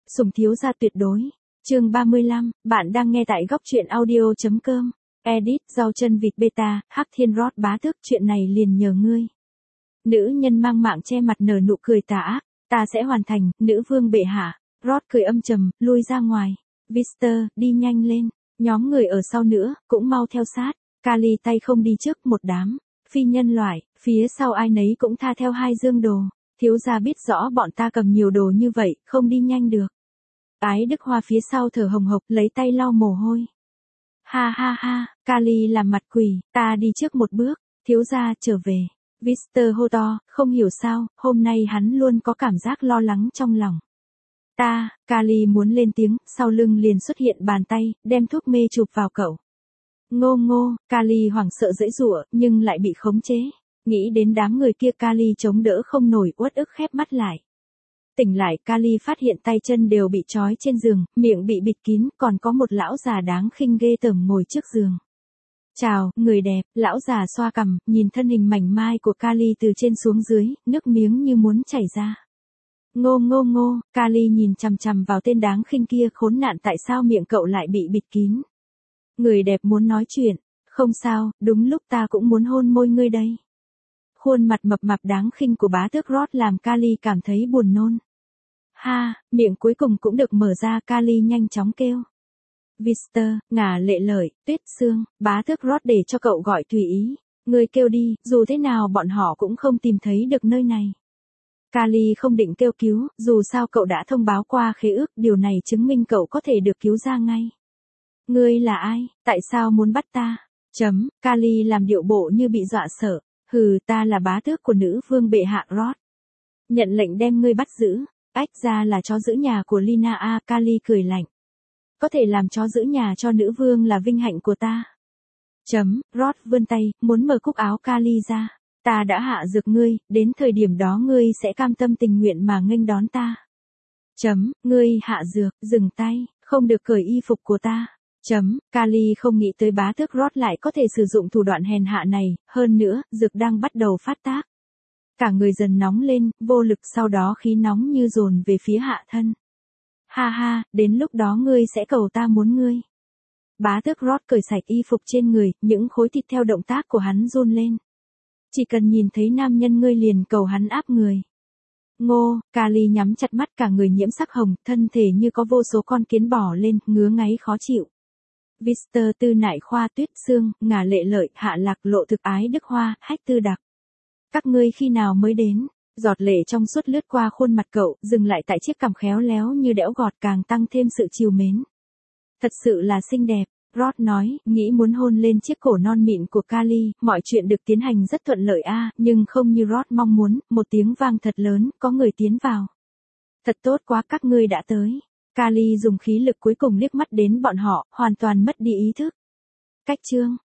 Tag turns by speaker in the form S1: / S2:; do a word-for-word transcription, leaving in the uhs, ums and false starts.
S1: Sủng thiếu gia tuyệt đối. Chương ba mươi lăm, bạn đang nghe tại góc truyện audio chấm com. Edit, rau chân vịt beta, Hắc Thiên Rod bá tước, chuyện này liền nhờ ngươi. Nữ nhân mang mạng che mặt nở nụ cười tà ác, ta sẽ hoàn thành, nữ vương bệ hạ. Rod cười âm trầm, lui ra ngoài. Vister, đi nhanh lên. Nhóm người ở sau nữa, cũng mau theo sát. Kali tay không đi trước một đám. Phi nhân loại, phía sau ai nấy cũng tha theo hai dương đồ. Thiếu gia biết rõ bọn ta cầm nhiều đồ như vậy, không đi nhanh được. Ái Đức Hoa phía sau thở hồng hộc, lấy tay lau mồ hôi. Ha ha ha, Kali làm mặt quỷ, ta đi trước một bước, thiếu gia trở về. Vister hô to, không hiểu sao, hôm nay hắn luôn có cảm giác lo lắng trong lòng. Ta, Kali muốn lên tiếng, sau lưng liền xuất hiện bàn tay, đem thuốc mê chụp vào cậu. Ngô ngô, Kali hoảng sợ giãy giụa, nhưng lại bị khống chế. Nghĩ đến đám người kia, Kali chống đỡ không nổi, uất ức khép mắt lại. Tỉnh lại, Kali phát hiện tay chân đều bị trói trên giường, miệng bị bịt kín, còn có một lão già đáng khinh ghê tởm ngồi trước giường. Chào, người đẹp, lão già xoa cằm, nhìn thân hình mảnh mai của Kali từ trên xuống dưới, nước miếng như muốn chảy ra. Ngô ngô ngô, Kali nhìn chằm chằm vào tên đáng khinh kia, khốn nạn, tại sao miệng cậu lại bị bịt kín? Người đẹp muốn nói chuyện, không sao, đúng lúc ta cũng muốn hôn môi ngươi đây. Khuôn mặt mập mạp đáng khinh của bá tước Rod làm Kali cảm thấy buồn nôn. Ha, miệng cuối cùng cũng được mở ra, Kali nhanh chóng kêu. Vister, ngả lệ lợi, Tuyết Sương, bá tước Rod để cho cậu gọi tùy ý. Ngươi kêu đi, dù thế nào bọn họ cũng không tìm thấy được nơi này. Kali không định kêu cứu, dù sao cậu đã thông báo qua khế ước, điều này chứng minh cậu có thể được cứu ra ngay. Ngươi là ai, tại sao muốn bắt ta? Chấm, Kali làm điệu bộ như bị dọa sợ. Hừ, ta là bá tước của nữ vương bệ hạ Rod. Nhận lệnh đem ngươi bắt giữ. Ách, ra là chó giữ nhà của Lina a, Kali cười lạnh. Có thể làm chó giữ nhà cho nữ vương là vinh hạnh của ta. Chấm, Rod vươn tay, muốn mở cúc áo Kali ra. Ta đã hạ dược ngươi, đến thời điểm đó ngươi sẽ cam tâm tình nguyện mà nghênh đón ta. Chấm, ngươi hạ dược, dừng tay, không được cởi y phục của ta. Chấm, Kali không nghĩ tới bá tước Rod lại có thể sử dụng thủ đoạn hèn hạ này, hơn nữa, dược đang bắt đầu phát tác. Cả người dần nóng lên, vô lực, sau đó khí nóng như dồn về phía hạ thân. Ha ha, đến lúc đó ngươi sẽ cầu ta muốn ngươi. Bá tước Rod cởi sạch y phục trên người, những khối thịt theo động tác của hắn run lên. Chỉ cần nhìn thấy nam nhân ngươi liền cầu hắn áp người. Ngô, Kali nhắm chặt mắt, cả người nhiễm sắc hồng, thân thể như có vô số con kiến bò lên, ngứa ngáy khó chịu. Vister, Tư Nại Khoa, Tuyết Sương, ngả lệ lợi, Hạ Lạc Lộ, Thực Ái Đức Hoa, Hách Tư Đặc. Các ngươi khi nào mới đến? Giọt lệ trong suốt lướt qua khuôn mặt cậu, dừng lại tại chiếc cằm khéo léo như đẽo gọt, càng tăng thêm sự trìu mến. Thật sự là xinh đẹp, Rod nói, nghĩ muốn hôn lên chiếc cổ non mịn của Kali, mọi chuyện được tiến hành rất thuận lợi a, à, nhưng không như Rod mong muốn, một tiếng vang thật lớn, có người tiến vào. Thật tốt quá, các ngươi đã tới. Kali dùng khí lực cuối cùng liếc mắt đến bọn họ, hoàn toàn mất đi ý thức. Cách chương.